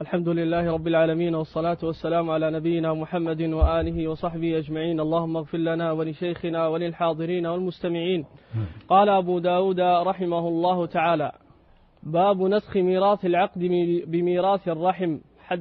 الحمد لله رب العالمين، والصلاة والسلام على نبينا محمد وآله وصحبه أجمعين. اللهم اغفر لنا ولشيخنا وللحاضرين والمستمعين. قال أبو داود رحمه الله تعالى: باب نسخ ميراث العقد بميراث الرحم.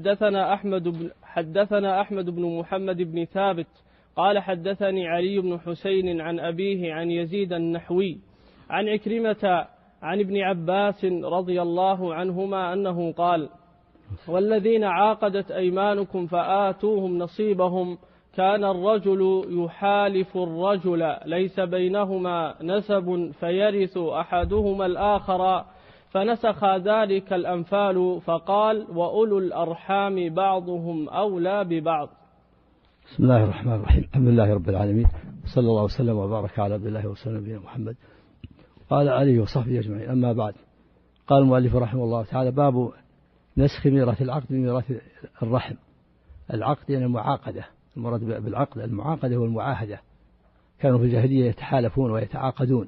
حدثنا أحمد بن محمد بن ثابت قال حدثني علي بن حسين عن أبيه عن يزيد النحوي عن عكرمة عن ابن عباس رضي الله عنهما أنه قال: والذين عاقدت أيمانكم فآتوهم نصيبهم. كان الرجل يحالف الرجل ليس بينهما نسب فيرث أحدهما الآخر، فنسخ ذلك الأنفال فقال: وأولو الأرحام بعضهم أولى ببعض. بسم الله الرحمن الرحيم. الحمد لله رب العالمين، صلى الله وسلم وبارك على عبد الله ورسوله نبينا محمد وعلى آله وصحبه أجمعين. أما بعد، قال المؤلف رحمه الله تعالى: باب نسخ ميراث العقد بميراث الرحم. العقد يعني المعاقدة، المراد بالعقد المعاقدة والمعاهدة. كانوا في الجاهلية يتحالفون ويتعاقدون،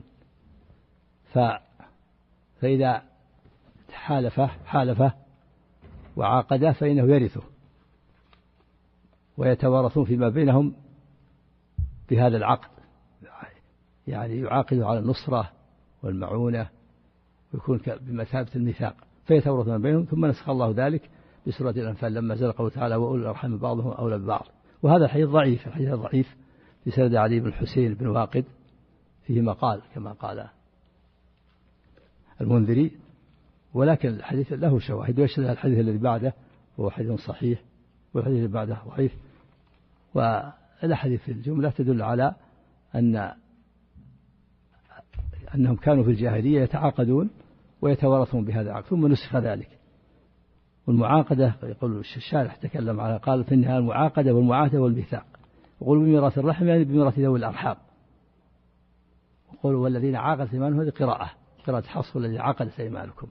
فإذا حالفه وعاقده فإنه يرثه، ويتوارثون فيما بينهم بهذا العقد، يعني يعاقد على النصرة والمعونة، ويكون بمثابة الميثاق، فيتورثون بينهم. ثم نسخ الله ذلك بسورة الأنفال لما نزل قوله تعالى: وأولو الأرحام بعضهم أولى ببعض. وهذا الحديث ضعيف، الحديث ضعيف في سند علي بن الحسين بن واقد، فيه مقال كما قال المنذري، ولكن الحديث له شواهد ويشهد الحديث الذي بعده وهو حديث صحيح، والحديث الذي بعده ضعيف. والأحاديث في الجملة تدل على أنهم كانوا في الجاهلية يتعاقدون ويتوارثون بهذا العقد، ثم نسخ ذلك. والمعاقدة يقول الشارح تكلم على، قال في النهاية: المعاقدة والمعاهدة والميثاق. يقول بميراث الرحم يعني بميراث ذوي الأرحام. يقول: والذين عاقدت أيمانهم، هذه قراءة حفص: والذين عاقدت أيمانكم.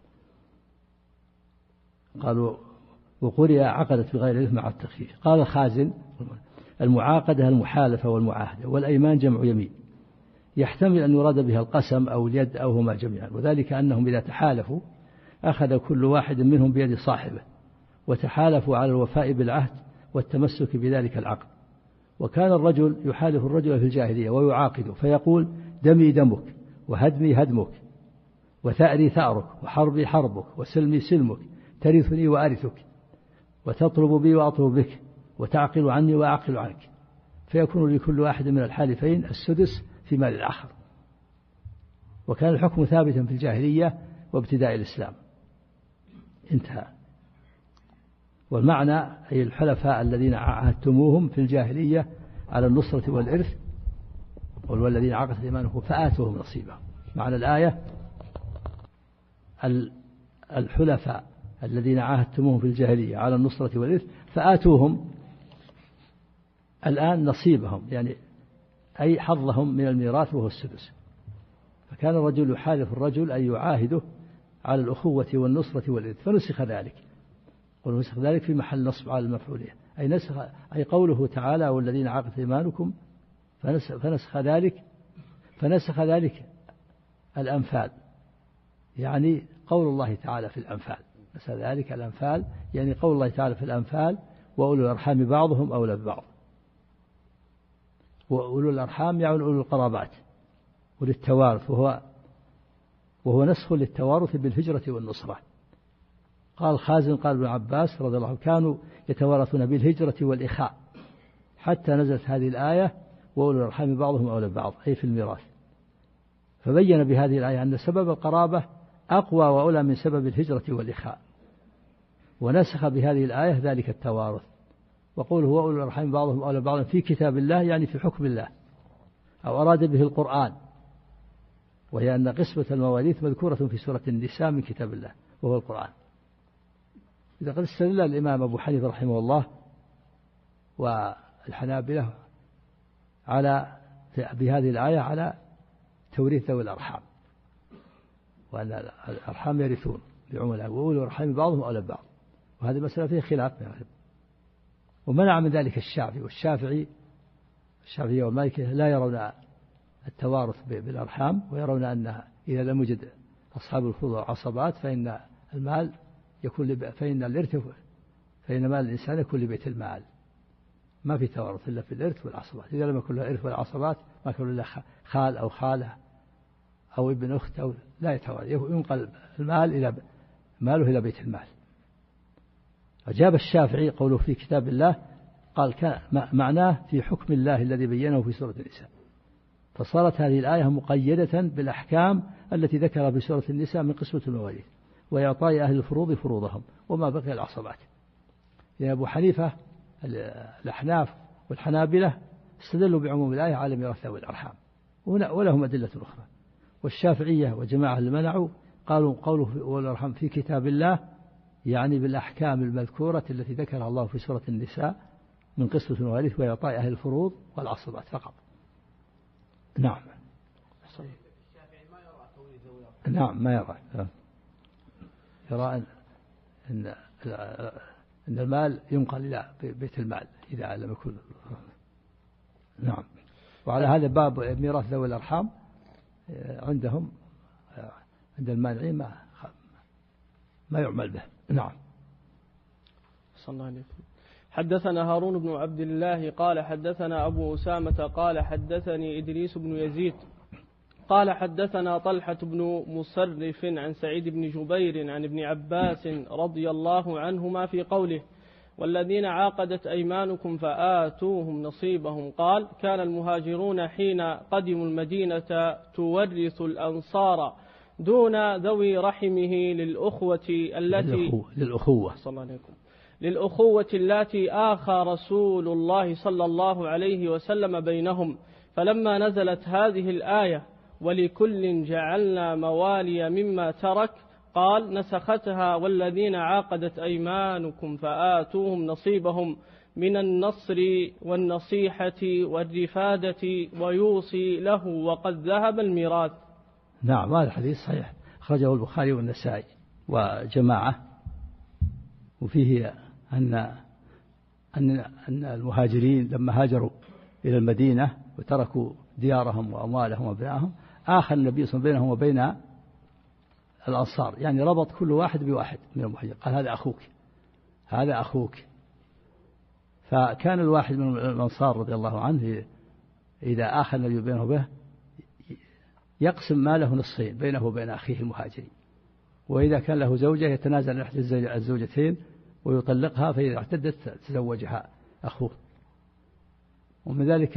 قالوا: وقرئ عقدت بغير الإثم مع التخفيف. قال الخازن: المعاقدة المحالفة والمعاهدة، والأيمان جمع يمين، يحتمل أن يراد بها القسم أو اليد أو هما جميعا، وذلك أنهم إذا تحالفوا أخذ كل واحد منهم بيد صاحبه، وتحالفوا على الوفاء بالعهد والتمسك بذلك العقد. وكان الرجل يحالف الرجل في الجاهلية ويعاقده، فيقول: دمي دمك، وهدمي هدمك، وثأري ثأرك، وحربي حربك، وسلمي سلمك، ترثني وأرثك، وتطلب بي وأطلب بك، وتعقل عني وأعقل عنك. فيكون لكل واحد من الحالفين السدس في مال الآخر. وكان الحكم ثابتا في الجاهلية وابتداء الإسلام. انتهى. والمعنى أي الحلفاء الذين عاهدتموهم في الجاهلية على النصرة والإرث، والذين عقدت أيمانكم فآتوهم نصيبهم. معنى الآية: الحلفاء الذين عاهدتموهم في الجاهلية على النصرة والإرث فآتوهم الآن نصيبهم، يعني أي حظهم من الميراث وهو السدس. فكان الرجل يحالف الرجل أي يعاهده على الأخوة والنصرة والإرث، فنسخ ذلك. ونسخ ذلك في محل نصب على المفعولية، أي قوله تعالى: والذين عاقدت أيمانكم، فنسخ ذلك الأنفال، يعني قول الله تعالى في الأنفال. نسخ ذلك الأنفال يعني قول الله تعالى في الأنفال: وأولو الأرحام بعضهم أولى ببعض. وأولو الأرحام يعني أولو القرابات وللتوارث، وهو نسخ للتوارث بالهجرة والنصرة. قال خازن: قال ابن عباس رضي الله عنه: كانوا يتوارثون بالهجرة والإخاء، حتى نزلت هذه الآية: وأولو الأرحام بعضهم أولى ببعض، أي في الميراث. فبين بهذه الآية أن سبب القرابة أقوى وأولى من سبب الهجرة والإخاء، ونسخ بهذه الآية ذلك التوارث. وقوله: وأولو الأرحام بعضهم أولى ببعض في كتاب الله يعني في حكم الله، أو أراد به القرآن، وهي أن قسمة المواريث مذكورة في سورة النساء من كتاب الله وهو القرآن. إذا قد استدل الإمام أبو حنيفة رحمه الله والحنابلة بهذه الآية على توريث ذوي الأرحام، وأن الأرحام يرثون بعموم الآية: وأولو الأرحام بعضهم أولى ببعض. وهذه مسألة فيها خلاف، ومنع من ذلك الشافعي والمالكي لا يرون التوارث بالأرحام، ويرون أنها إذا لم يوجد أصحاب الفروض والعصبات فإن المال يكون فإن الإرث فإن مال الإنسان يكون لبيت المال، ما في توارث إلا في الإرث والعصبات. إذا لم يكن له إرث والعصبات ما يكون إلا خال أو خالة أو ابن أخت أو لا يتوارث، ينقل المال إلى ماله إلى بيت المال. أجاب الشافعي قوله في كتاب الله قال كان معناه في حكم الله الذي بينه في سورة النساء، فصارت هذه الآية مقيدة بالأحكام التي ذكرها في سورة النساء من قسمة المواريث وإعطاء أهل الفروض فروضهم وما بقي العصبات. يا أبو حنيفة الأحناف والحنابلة استدلوا بعموم الآية على ميراث ذوي الأرحام ولهم أدلة أخرى، والشافعية وجماعة اللي منعوا قالوا قوله والأرحام في كتاب الله يعني بالأحكام المذكورة التي ذكرها الله في سورة النساء من قسمة المواريث وإعطاء أهل الفروض والعصبات فقط. نعم. نعم ما يرى، يرى أن المال ينقل إلى بيت المال إذا لم يكن. نعم. وعلى هذا باب ميراث ذوي الأرحام عندهم عند المانعين ما يعمل به. نعم. صلى الله عليه وسلم. حدثنا هارون بن عبد الله قال حدثنا أبو أسامة قال حدثني إدريس بن يزيد قال حدثنا طلحة بن مصرف عن سعيد بن جبير عن ابن عباس رضي الله عنهما في قوله والذين عاقدت أيمانكم فآتوهم نصيبهم قال كان المهاجرون حين قدموا المدينة تورث الأنصار دون ذوي رحمه للأخوة التي آخى رسول الله صلى الله عليه وسلم بينهم، فلما نزلت هذه الآية ولكل جعلنا موالي مما ترك قال نسختها والذين عاقدت أيمانكم فآتوهم نصيبهم من النصر والنصيحة والرفادة ويوصي له وقد ذهب الميراث. نعم هذا الحديث صحيح أخرجه البخاري والنسائي وجماعة، وفيه أن المهاجرين لما هاجروا إلى المدينة وتركوا ديارهم وأموالهم وأبنائهم آخى النبي صلى الله عليه وسلم بينهم وبين الأنصار، يعني ربط كل واحد بواحد من المهاجرين قال هذا أخوك. فكان الواحد من الأنصار رضي الله عنه إذا آخى النبي بينه به يقسم ماله نصفين بينه وبين أخيه المهاجري، وإذا كان له زوجة يتنازل عن إحدى الزوجتين ويطلقها، فإذا اعتدت تزوجها أخوه. ومن ذلك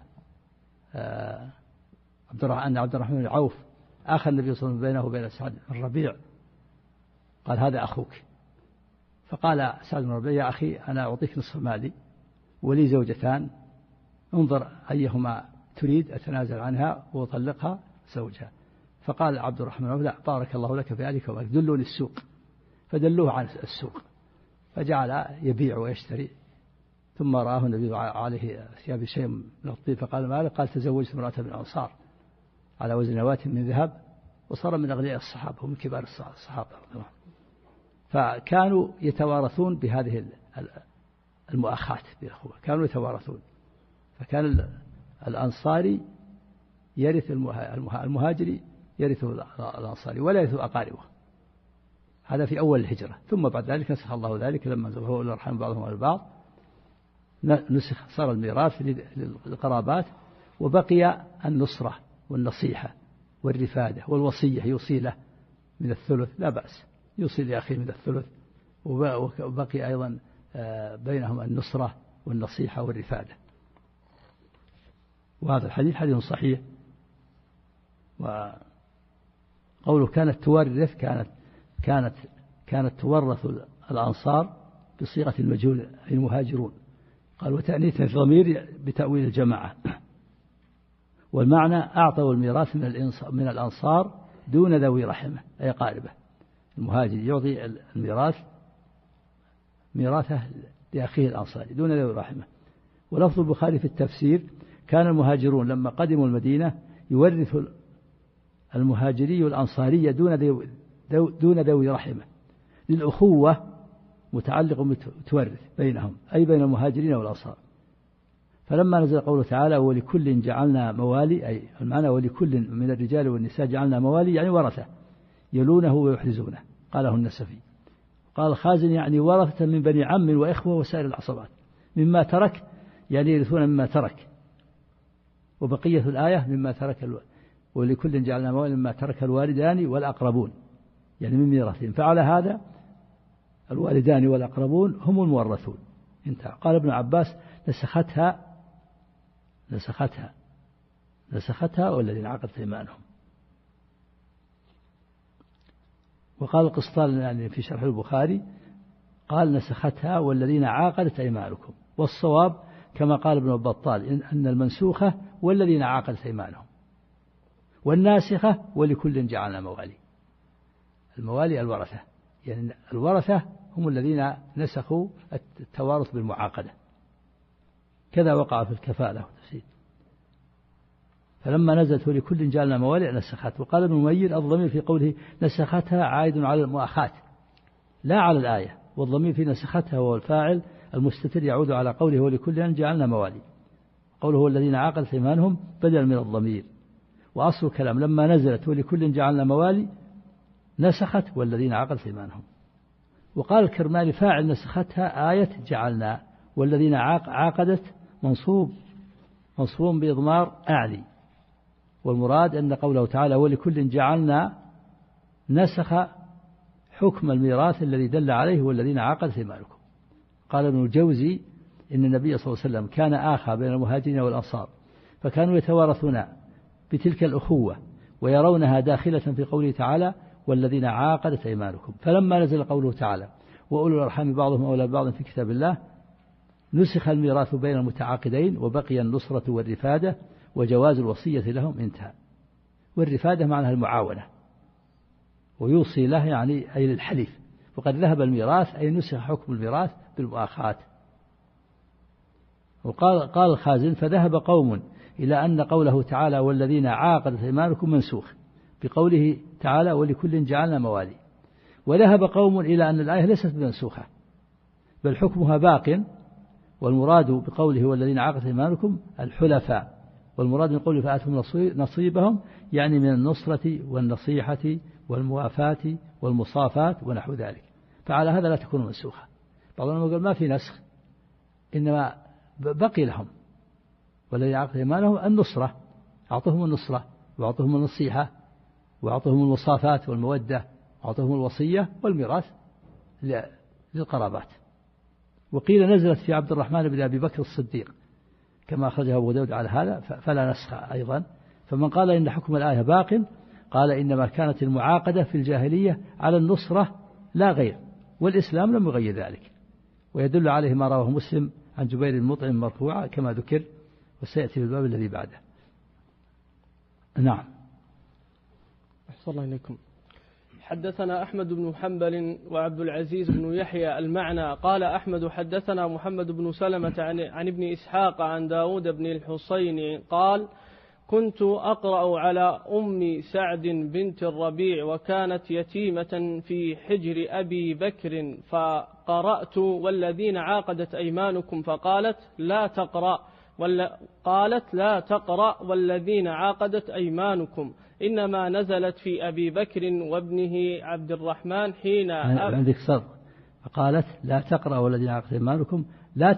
عبد الرحمن بن عوف آخى النبي صلى الله عليه وسلم بينه وبين سعد بن الربيع قال هذا أخوك، فقال سعد بن الربيع يا أخي أنا أعطيك نصف مالي ولي زوجتان انظر أيهما تريد أتنازل عنها وأطلقها زوجها. فقال عبد الرحمن لا بارك الله لك في أهلك ومالك دلوني السوق، فدلوه عن السوق فجعل يبيع ويشتري، ثم رآه النبي عليه ثياب شيء من الطيب فقال مالك؟ قال تزوجت امرأة من الأنصار على وزن نواة من ذهب، وصار من أغنياء الصحابة ومن كبار الصحابة. فكانوا يتوارثون بهذه المؤاخاة بالأخوة، كانوا يتوارثون، فكان الأنصاري يرث المهاجري يرث الأنصاري ولا يرث أقاربه. هذا في أول الهجرة، ثم بعد ذلك نسخ الله ذلك لما زوجوا الأرحام بعضهم على البعض، نسخ صار الميراث للقرابات، وبقي النصرة والنصيحة والرفادة والوصية يوصي له من الثلث لا بأس، يوصي لأخيه من الثلث، وبقي أيضا بينهم النصرة والنصيحة والرفادة. وهذا الحديث حديث صحيح. وقوله كانت تورث كانت تورث الأنصار بصيغة المجهول المهاجرون، قال وتأنيث الضمير بتأويل الجماعة، والمعنى أعطوا الميراث من الأنصار دون ذوي رحمه أي قاربه. المهاجر يعطي الميراث ميراثه لأخيه الأنصاري دون ذوي رحمه. ولفظ البخاري في التفسير كان المهاجرون لما قدموا المدينة يورث المهاجري الأنصاري دون ذوي رحمه، للأخوة متعلق تورث بينهم أي بين المهاجرين والأنصار. فلما نزل قوله تعالى ولكل جعلنا موالي، أي المعنى ولكل من الرجال والنساء جعلنا موالي يعني ورثة يلونه ويحرزونه، قاله النسفي. قال خازن يعني ورثة من بني عم وإخوة وسائر العصبات مما ترك، يعني يرثون مما ترك. وبقية الآية مما ترك ولكل جعلنا موالي مما ترك الوالدان والأقربون، يعني من ميراثهم. فعلى هذا الوالدان والأقربون هم المورثون. انتهى. قال ابن عباس نسختها والذين عقدت أيمانهم. وقال القسطلاني يعني في شرح البخاري قال نسختها والذين عاقدت أيمانكم، والصواب كما قال ابن البطال أن المنسوخة والذين عاقدت أيمانهم، والناسخة ولكل جعلنا موالي. الموالي الورثة، يعني الورثة هم الذين نسخوا التوارث بالمعاقدة. كذا وقع في الكفالة والتفسير. فلما نزلت ولكل جعلنا موالي نسخت. وقال ابن ممير الضمير في قوله نسختها عائد على المؤاخاة لا على الآية، والضمير في نسختها هو الفاعل المستتر يعود على قوله ولكل جعلنا موالي. قوله هو الذين عاقدت أيمانهم بدل من الضمير. وأصل الكلام لما نزلت ولكل جعلنا موالي نسخت والذين عاقدت أيمانهم. وقال الكرماني فاعل نسختها آية جعلنا، والذين عاقدت منصوب بإضمار أعلي، والمراد أن قوله تعالى ولكل جعلنا نسخ حكم الميراث الذي دل عليه والذين عاقدت أيمانكم. قال ابن الجوزي إن النبي صلى الله عليه وسلم كان آخى بين المهاجرين والأنصار، فكانوا يتوارثون بتلك الأخوة ويرونها داخلة في قوله تعالى والذين عاقدت أيمانكم. فلما نزل قوله تعالى وأولو الأرحام بعضهم أولى ببعض في كتاب الله نسخ الميراث بين المتعاقدين وبقي النصرة والرفادة وجواز الوصية لهم. انتهى. والرفادة معناها المعاونة، ويوصي له يعني أي للحليف. وقد ذهب الميراث أي نسخ حكم الميراث بالمؤاخاة. وقال الخازن فذهب قوم إلى أن قوله تعالى والذين عاقدت أيمانكم منسوخ بقوله تعالى ولكل جعلنا موالي، وذهب قوم إلى أن الآية ليست بمنسوخة بل حكمها باق، والمراد بقوله والذين عاقدت أيمانكم الحلفاء، والمراد من قوله فآتهم نصيبهم يعني من النصرة والنصيحة والموافاة والمصافاة ونحو ذلك. فعلى هذا لا تكون منسوخة. بعضهم يقول ما في نسخ، إنما بقي لهم والذين عاقدت أيمانهم النصرة، أعطهم النصرة وأعطهم النصيحة وأعطهم المصافاة والمودة وأعطهم الوصية والميراث للقرابات. وقيل نزلت في عبد الرحمن بن أبي بكر الصديق كما أخرجه أبو داود على هذا فلا نسخ أيضا. فمن قال إن حكم الآية باق قال إنما كانت المعاقدة في الجاهلية على النصرة لا غير، والإسلام لم يغير ذلك. ويدل عليه ما رواه مسلم عن جبير المطعم مرفوعا كما ذكر وسيأتي في الباب الذي بعده. نعم. أحسن الله إليكم. حدثنا أحمد بن حنبل وعبد العزيز بن يحيى المعنى. قال أحمد حدثنا محمد بن سلمة عن ابن إسحاق عن داود بن الحصين قال كنت أقرأ على أم سعد بنت الربيع وكانت يتيمة في حجر أبي بكر فقرأت والذين عاقدت أيمانكم فقالت لا تقرأ والذين عاقدت أيمانكم إنما نزلت في أبي بكر وابنه عبد الرحمن حين عندك صدق. فقالت لا تقرأ والذين عاقدت أيمانكم لا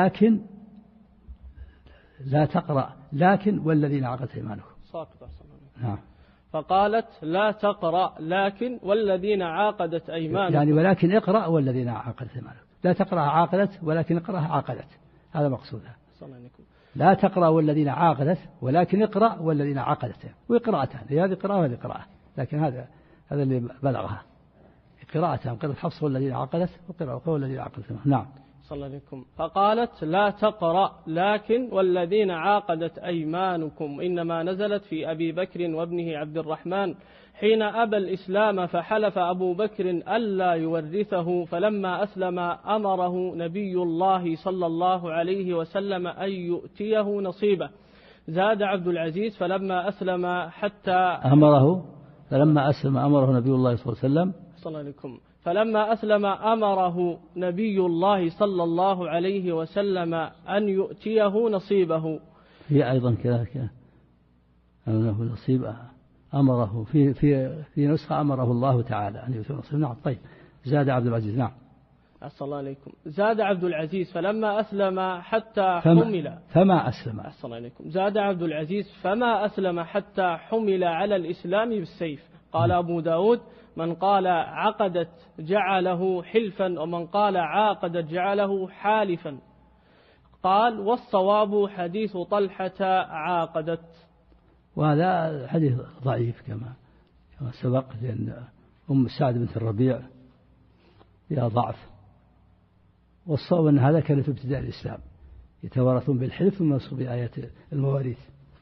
تقرأ لكن والذين عاقدت أيمانكم. نعم. فقالت لا تقرأ لكن والذين عاقدت أيمانكم، يعني ولكن اقرأ والذين عاقدت أيمانكم، لا تقرأ عاقدت ولكن اقرأ عاقدت، هذا مقصودها. لا تقرأ والذين عاقدت ولكن اقرأ والذين عاقدت، وقراءتان، هذه قراءة وهذه قراءة، لكن هذا اللي بلغها قراءتان، قراءة حفص والذين عاقدت وقراءة والذين عاقدت. نعم. صلى عليكم. فقالت لا تقرأ لكن والذين عاقدت أيمانكم إنما نزلت في أبي بكر وابنه عبد الرحمن حين أبى الإسلام فحلف أبو بكر ألا يورثه فلما أسلم أمره نبي الله صلى الله عليه وسلم أن يؤتيه نصيبه. زاد عبد العزيز فلما أسلم حتى أمره نبي الله صلى الله عليه وسلم فلما أسلم أمره نبي الله صلى الله عليه وسلم أن يؤتيه نصيبه. هي أيضا كذلك أنه نصيب أمره في نسخة أمره الله تعالى أن يؤتيه نصيبه. نعم. طيب زاد عبد العزيز. نعم. أحسن الله عليكم. زاد عبد العزيز فلما أسلم حتى حمل. فما أسلم. أحسن الله عليكم. زاد عبد العزيز فما أسلم حتى حمل على الإسلام بالسيف. قال أبو داود: من قال عقدت جعله حلفا، ومن قال عاقدت جعله حالفا. قال: والصواب حديث طلحة عاقدت. وهذا حديث ضعيف كما سبق، لأن أم سعد بنت الربيع فيها ضعف. والصواب أن هذا كان في ابتداء الإسلام، يتوارثون بالحلف ثم يصل بآيات المواريث.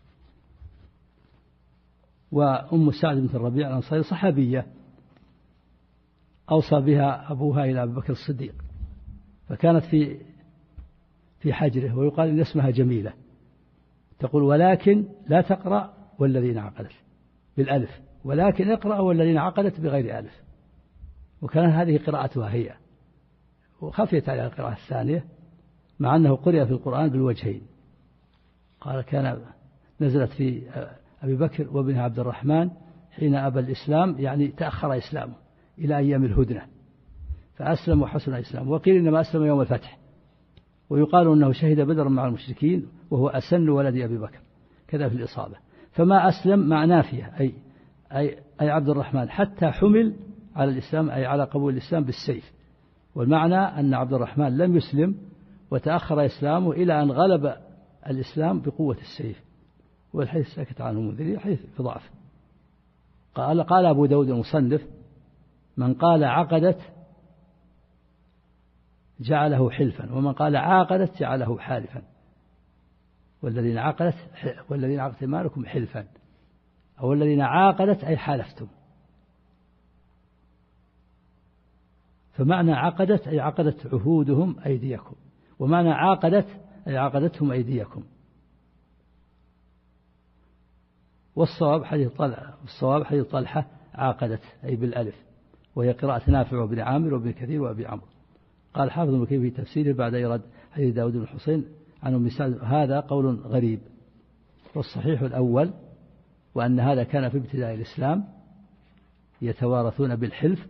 وأم سعد بنت الربيع الأنصارية صحابية أوصى بها أبوها إلى أبي بكر الصديق، فكانت في حجره، ويقال إن اسمها جميلة. تقول: ولكن لا تقرأ والذين عقدت بالألف، ولكن اقرأ والذين عقدت بغير ألف. وكان هذه قراءتها هي، وخفيت على القراءة الثانية، مع أنه قرأ في القرآن بالوجهين. قال: كان نزلت في أبي بكر وابنه عبد الرحمن حين أبى الإسلام، يعني تأخر إسلامه إلى أيام الهدنة، فأسلم وحسن إسلامه. وقيل إنما أسلم يوم الفتح، ويقال أنه شهد بدرا مع المشركين وهو أسن ولد أبي بكر، كذا في الإصابة. فما أسلم مع نافية، أي عبد الرحمن، حتى حمل على الإسلام، أي على قبول الإسلام بالسيف. والمعنى أن عبد الرحمن لم يسلم وتأخر إسلامه إلى أن غلب الإسلام بقوة السيف. والحديث سكت عنه المنذري، حديث في ضعف. قال أبو داود المصنف: من قال عقدت جعله حلفا، ومن قال عاقدت جعله حالفا. والذين عقدت أيمانكم حلفا، أو الذين عاقدت أي حالفتم. فمعنى عقدت أي عقدت عهودهم أيديكم، ومعنى عاقدت أي عقدتهم أيديكم. والصواب حديث طلحة عاقدت أي بالألف، وهي قراءة نافع وابن عامر وابن كثير وأبي عمرو. قال حافظ ابن كثير في تفسيره بعد إيراد حديث داود بن الحسين عن أم سعد: هذا قول غريب. والصحيح الأول، وأن هذا كان في ابتداء الإسلام، يتوارثون بالحلف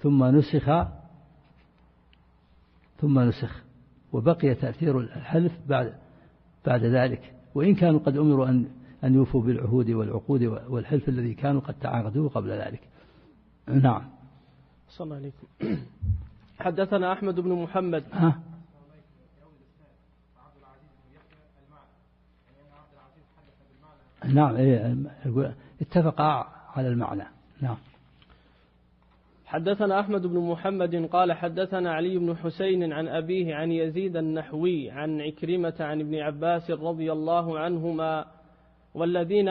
ثم نسخ وبقي تأثير الحلف بعد ذلك، وإن كانوا قد أمروا أن يوفوا بالعهود والعقود والحلف الذي كانوا قد تعاقدوه قبل ذلك. نعم. صلى الله عليكم. حدثنا أحمد بن محمد. نعم، اتفقا على المعنى. نعم. حدثنا أحمد بن محمد قال حدثنا علي بن حسين عن أبيه عن يزيد النحوي عن عكرمة عن ابن عباس رضي الله عنهما: والذين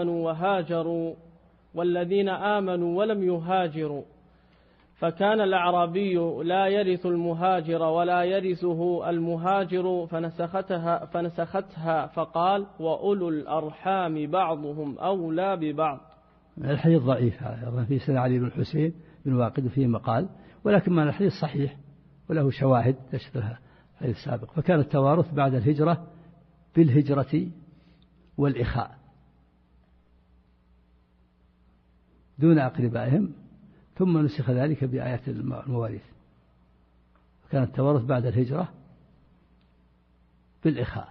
آمنوا ولم يهاجروا، فكان الأعرابي لا يرث المهاجر ولا يرثه المهاجر، فنسختها فقال: وأولو الأرحام بعضهم أولى ببعض. الحديث ضعيف هذا، في سنة علي بن حسين بن واقد فيه مقال، ولكن ما الحديث صحيح وله شواهد تشبه الحديث السابق. فكان التوارث بعد الهجرة بالهجرة والإخاء دون أقربائهم، ثم نسخ ذلك بآيات المواريث. كان التوارث بعد الهجرة بالإخاء،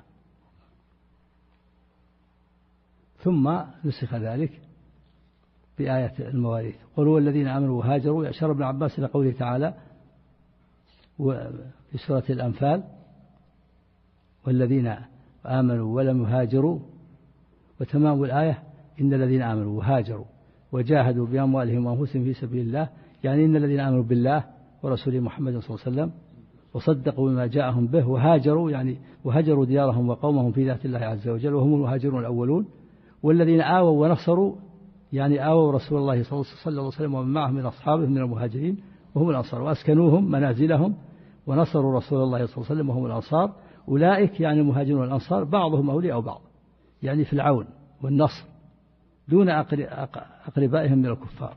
ثم نسخ ذلك بآيات المواريث. قل الذين آمنوا وهاجروا، أشار ابن عباس إلى قوله تعالى في سورة الأنفال: والذين آمنوا ولم يهاجروا. وتمام الآية: إن الذين آمنوا وهاجروا وجاهدوا بأموالهم وأنفسهم في سبيل الله، يعني إن الذين آمنوا بالله ورسوله محمد صلى الله عليه وسلم وصدقوا بما جاءهم به، وهاجروا يعني وهجروا ديارهم وقومهم في ذات الله عز وجل، وهم المهاجرون الأولون. والذين آووا ونصروا، يعني آووا رسول الله صلى الله عليه وسلم ومن معه من أصحابه من المهاجرين وهم الأنصار، وأسكنوهم منازلهم ونصروا رسول الله صلى الله عليه وسلم وهم الأنصار. أولئك يعني المهاجرون والأنصار بعضهم أولياء بعض، يعني في العون والنصر دون أقربائهم من الكفار.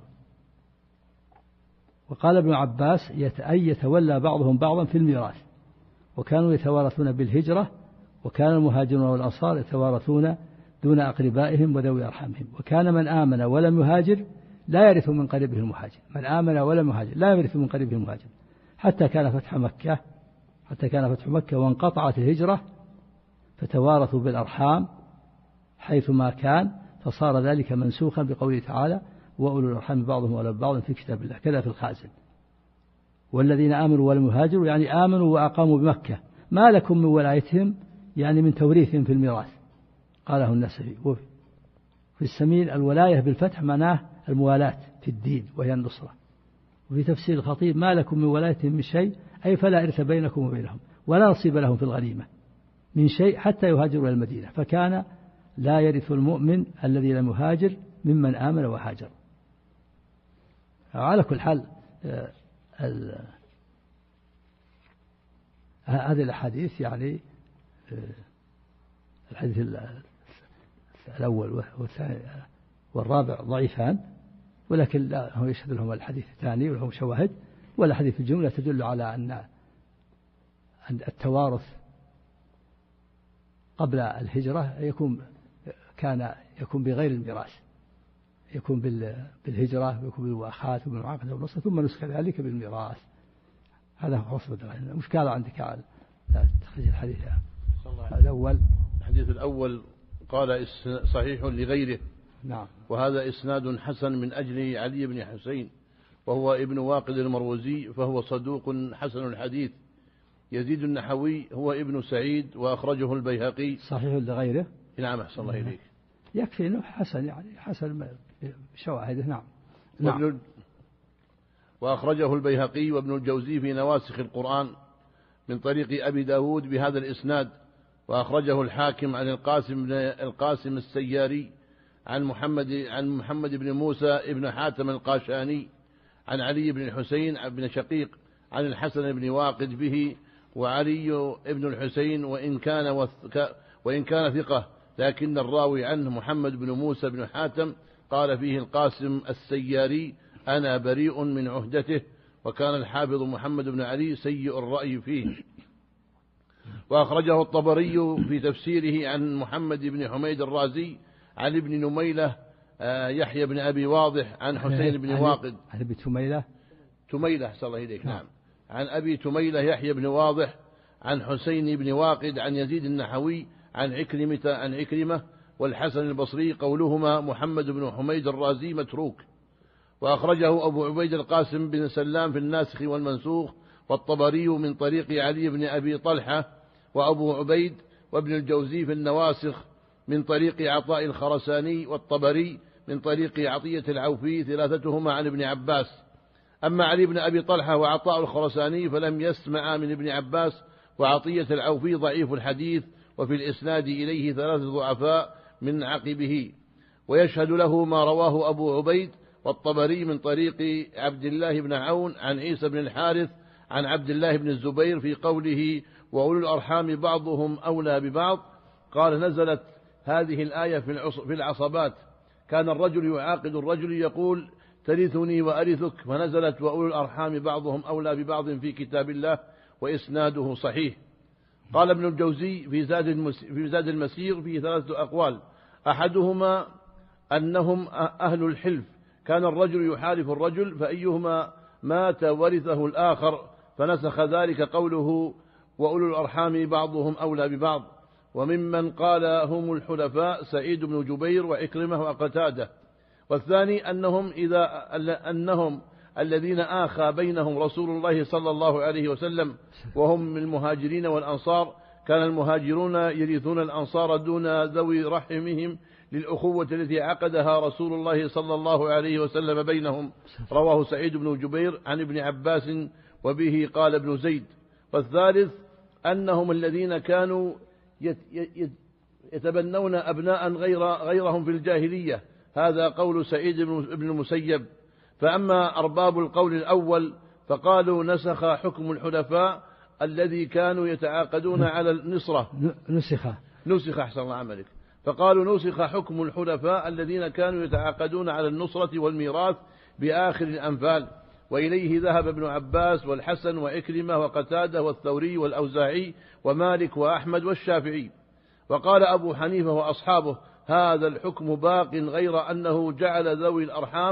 وقال ابن عباس: يتولى بعضهم بعضا في الميراث. وكانوا يتوارثون بالهجرة، وكان المهاجرون والأنصار يتوارثون دون أقربائهم وذوي أرحامهم. وكان من آمن ولم يهاجر لا يرث من قريبه المهاجر، من آمن ولم يهاجر لا يرث من قريبه المهاجر حتى كان فتح مكة وانقطعت الهجرة فتوارثوا بالأرحام حيثما كان، فصار ذلك منسوخا بقوله تعالى وأولو الأرحام بعضهم أولى ببعض في كتاب الله، كذا في الخازن. والذين آمنوا ولم يهاجروا يعني آمنوا وأقاموا بمكة ما لكم من ولايتهم يعني من توريثهم في الميراث، قاله النسفي. في السمين الولاية بالفتح معناه الموالاة في الدين وهي النصرة. وفي تفسير الخطيب ما لكم من ولايتهم من شيء أي فلا إرث بينكم وبينهم ولا نصيب لهم في الغنيمة من شيء حتى يهاجروا إلى المدينة، فكان لا يرث المؤمن الذي لم يهاجر ممن آمن وهاجر. على كل حال هذه الأحاديث يعني الحديث الأول والثاني والرابع ضعيفان، ولكن لا هو يشهد لهم الحديث الثاني ولهم شواهد، والحديث الجملة تدل على أن التوارث قبل الهجرة يكون بغير الميراث، يكون بالهجرة ويكون بالمؤاخاة وبالمعاقدة والنصر، ثم نسخ ذلك بالميراث. هذا هو حسب المشكلة عندك على تخريج الحديث الأول. الحديث الأول قال صحيح لغيره. نعم. وهذا إسناد حسن من أجل علي بن حسين وهو ابن واقد المروزي فهو صدوق حسن الحديث. يزيد النحوي هو ابن سعيد وأخرجه البيهقي. صحيح لغيره. نعم أحسن الله إليك. يكفي أنه حسن يعني حسن بشواهده. نعم. وأخرجه البيهقي وابن الجوزي في نواسخ القرآن من طريق أبي داود بهذا الإسناد. وأخرجه الحاكم عن القاسم السياري عن محمد بن موسى ابن حاتم القاشاني عن علي بن الحسين بن شقيق عن الحسن بن واقد به. وعلي ابن الحسين وإن كان ثقة، لكن الراوي عنه محمد بن موسى بن حاتم قال فيه القاسم السياري أنا بريء من عهدته، وكان الحافظ محمد بن علي سيء الرأي فيه. وأخرجه الطبري في تفسيره عن محمد بن حميد الرازي عن ابن نميلة يحيى بن أبي واضح عن حسين بن واقد. عن أبي تميلة صلى الله إليك. نعم. عن أبي تميلة يحيى بن واضح عن حسين بن واقد عن يزيد النحوي عن عكرمة والحسن البصري قولهما محمد بن حميد الرازي متروك. وأخرجه أبو عبيد القاسم بن سلام في الناسخ والمنسوخ والطبري من طريق علي بن أبي طلحة وأبو عبيد وابن الجوزي في النواسخ من طريق عطاء الخرساني والطبري من طريق عطية العوفي ثلاثتهما عن ابن عباس. أما علي بن أبي طلحة وعطاء الخرساني فلم يسمع من ابن عباس، وعطية العوفي ضعيف الحديث وفي الإسناد إليه 3 ضعفاء من عقبه. ويشهد له ما رواه أبو عبيد والطبري من طريق عبد الله بن عون عن عيسى بن الحارث عن عبد الله بن الزبير في قوله وأولو الأرحام بعضهم أولى ببعض. قال نزلت هذه الآية في العصبات، كان الرجل يعاقد الرجل يقول ترثني وأرثك، فنزلت وأولو الأرحام بعضهم أولى ببعض في كتاب الله، وإسناده صحيح. قال ابن الجوزي في زاد المسير فيه 3 أقوال، أحدهما أنهم أهل الحلف، كان الرجل يحالف الرجل فأيهما مات ورثه الآخر، فنسخ ذلك قوله وأولو الأرحام بعضهم أولى ببعض. وممن قال هم الحلفاء سعيد بن جبير وعكرمة وقتادة. والثاني أنهم الذين آخى بينهم رسول الله صلى الله عليه وسلم وهم من المهاجرين والأنصار، كان المهاجرون يرثون الأنصار دون ذوي رحمهم للأخوة التي عقدها رسول الله صلى الله عليه وسلم بينهم. رواه سعيد بن جبير عن ابن عباس وبه قال ابن زيد. والثالث أنهم الذين كانوا يتبنون أبناء غيرهم في الجاهلية، هذا قول سعيد بن المسيب. فأما أرباب القول الأول فقالوا نسخ حكم الحلفاء الذي كانوا يتعاقدون على النصرة. نسخ أحسن الله عملك. فقالوا نسخ حكم الحلفاء الذين كانوا يتعاقدون على النصرة والميراث بآخر الأنفال. وإليه ذهب ابن عباس والحسن وعكرمة وقتادة والثوري والأوزاعي ومالك وأحمد والشافعي. وقال أبو حنيفة وأصحابه هذا الحكم باق غير أنه جعل ذوي الأرحام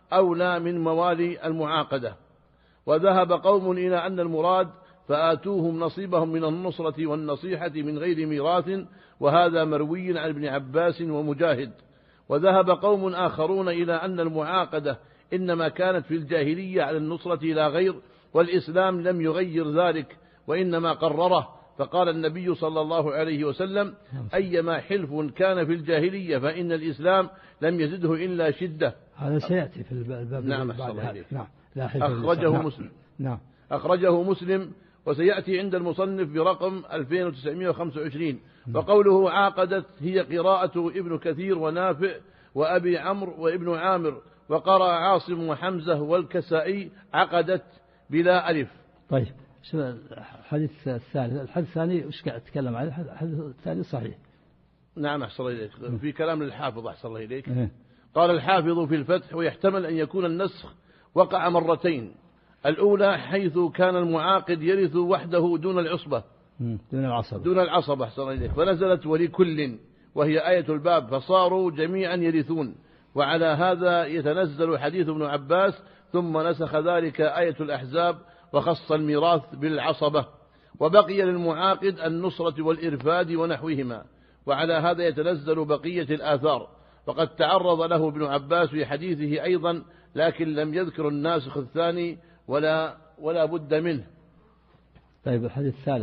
أولى من موالي المعاقدة. وذهب قوم إلى أن المراد فآتوهم نصيبهم من النصرة والنصيحة من غير ميراث، وهذا مروي عن ابن عباس ومجاهد. وذهب قوم آخرون إلى أن المعاقدة إنما كانت في الجاهلية على النصرة لا غير، والإسلام لم يغير ذلك وإنما قرره، فقال النبي صلى الله عليه وسلم: أيما حلف كان في الجاهلية فإن الإسلام لم يزده إلا شدة. هذا سيأتي في الباب. نعم. نعم. أخرجه مسلم. نعم. أخرجه مسلم، وسيأتي عند المصنف برقم 2925. وقوله عاقدت هي قراءة ابن كثير ونافع وأبي عمرو وابن عامر، وقرأ عاصم وحمزة والكسائي عقدت بلا ألف. طيب، الحديث الثالث. الحديث الثاني وش تكلم عنه؟ الحديث الثاني صحيح. نعم، أحسن الله إليك. في كلام للحافظ، أحسن الله إليك. قال الحافظ في الفتح: ويحتمل أن يكون النسخ وقع مرتين. الأولى حيث كان المعاقد يرث وحده دون العصبة، دون العصبة أحسن الله إليك، فنزلت ولكل، وهي آية الباب، فصاروا جميعا يرثون. وعلى هذا يتنزل حديث ابن عباس: ثم نسخ ذلك آية الأحزاب وخص الميراث بالعصبة، وبقي للمعاقد النصرة والإرفاد ونحوهما. وعلى هذا يتنزل بقية الآثار، وقد تعرض له ابن عباس في حديثه أيضا، لكن لم يذكر الناسخ الثاني ولا بد منه. طيب، الحديث الثالث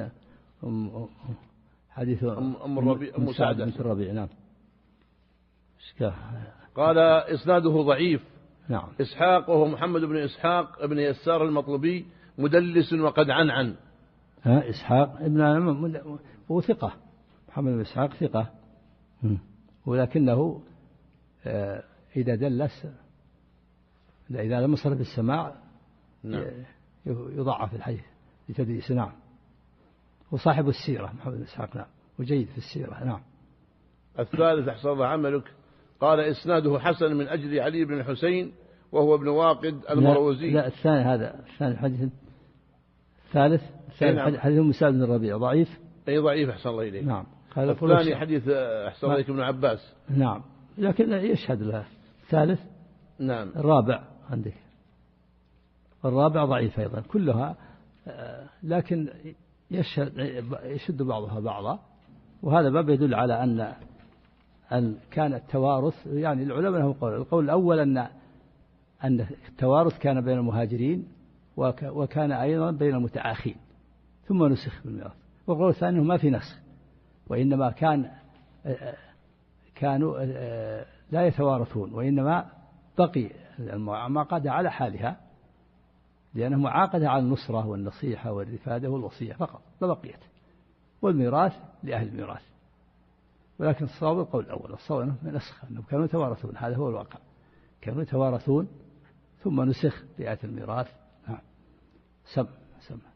حديث أم سعد بنت الربيع. نعم. قال إسناده ضعيف. نعم. إسحاق وهو محمد بن إسحاق ابن يسار المطلبي مدلس وقد عنعن. إسحاق ابن هو ثقة، محمد بن إسحاق ثقة، ولكنه إذا دلس، إذا لم يصرف السماع يضعف الحديث لتدليس. نعم. وصاحب السيرة محمد بن إسحاق. نعم، وجيد في السيرة. نعم. الثالث أحسن الله عملك. قال إسناده حسن من أجل علي بن الحسين وهو ابن واقد المروزي. لا، الثاني هذا الثاني الحديث الثالث حديث أم سعد بن الربيع ضعيف. أي ضعيف أحسن الله إليك. نعم. الثاني حديث أحسن الله إليك ابن عباس. نعم، لكن يشهد له. الثالث. نعم. الرابع عندك، الرابع ضعيف أيضا كلها، لكن يشد بعضها بعضا. وهذا باب يدل على أن كان التوارث، يعني العلماء لهم القول الأول أن التوارث كان بين المهاجرين، وكان أيضا بين المتعاخين، ثم نسخ بالميراث. والقول الثاني ما في نسخ، وإنما كانوا لا يتوارثون، وإنما بقي المعاقدة على حالها، لأنه معاقدة على النصرة والنصيحة والرفادة والوصية فقط، فبقيت، والميراث لأهل الميراث. ولكن الصواب القول الأول، الصواب نسخ، أنهم كانوا يتوارثون، هذا هو الواقع، كانوا يتوارثون ثم نسخ بآية الميراث. نعم. سم